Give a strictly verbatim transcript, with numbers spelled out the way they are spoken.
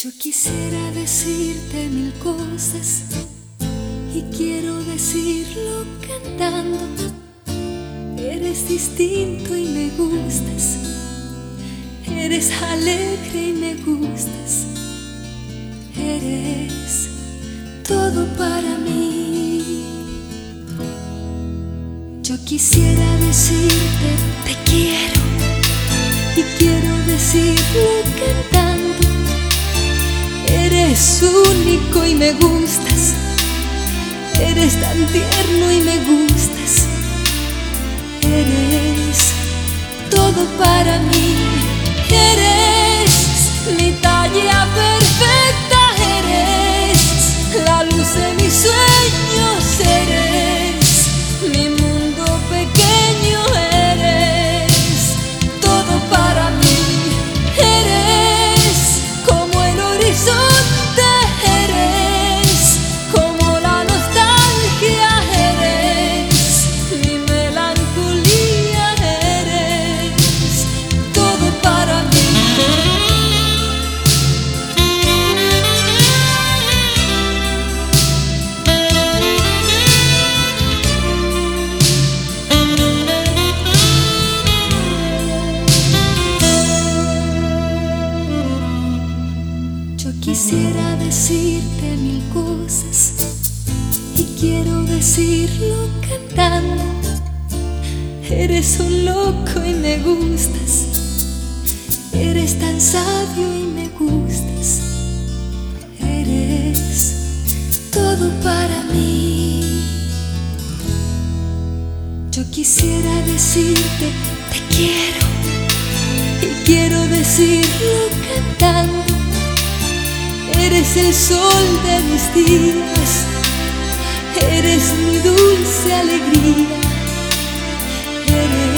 Yo quisiera decirte mil cosas y quiero decirlo cantando. Eres distinto y me gustas, eres alegre y me gustas, eres todo para mí. Yo quisiera decirte te quiero y quiero decirlo cantando. Eres único y me gustas, eres tan tierno y me gustas, eres todo para mí. Eres mi talla perfecta, eres la luz de mis sueños, eres mi mundo pequeño, eres todo para mí. Eres como el horizonte, eres como la nostalgia, eres mi melancolía, eres todo para mí. Yo quisiera decirte mil cosas y quiero decirlo cantando. Eres un loco y me gustas, eres tan sabio y me gustas, eres todo para mí. Yo quisiera decirte te quiero y quiero decirlo cantando. Eres el sol de mis días, eres mi dulce alegría, eres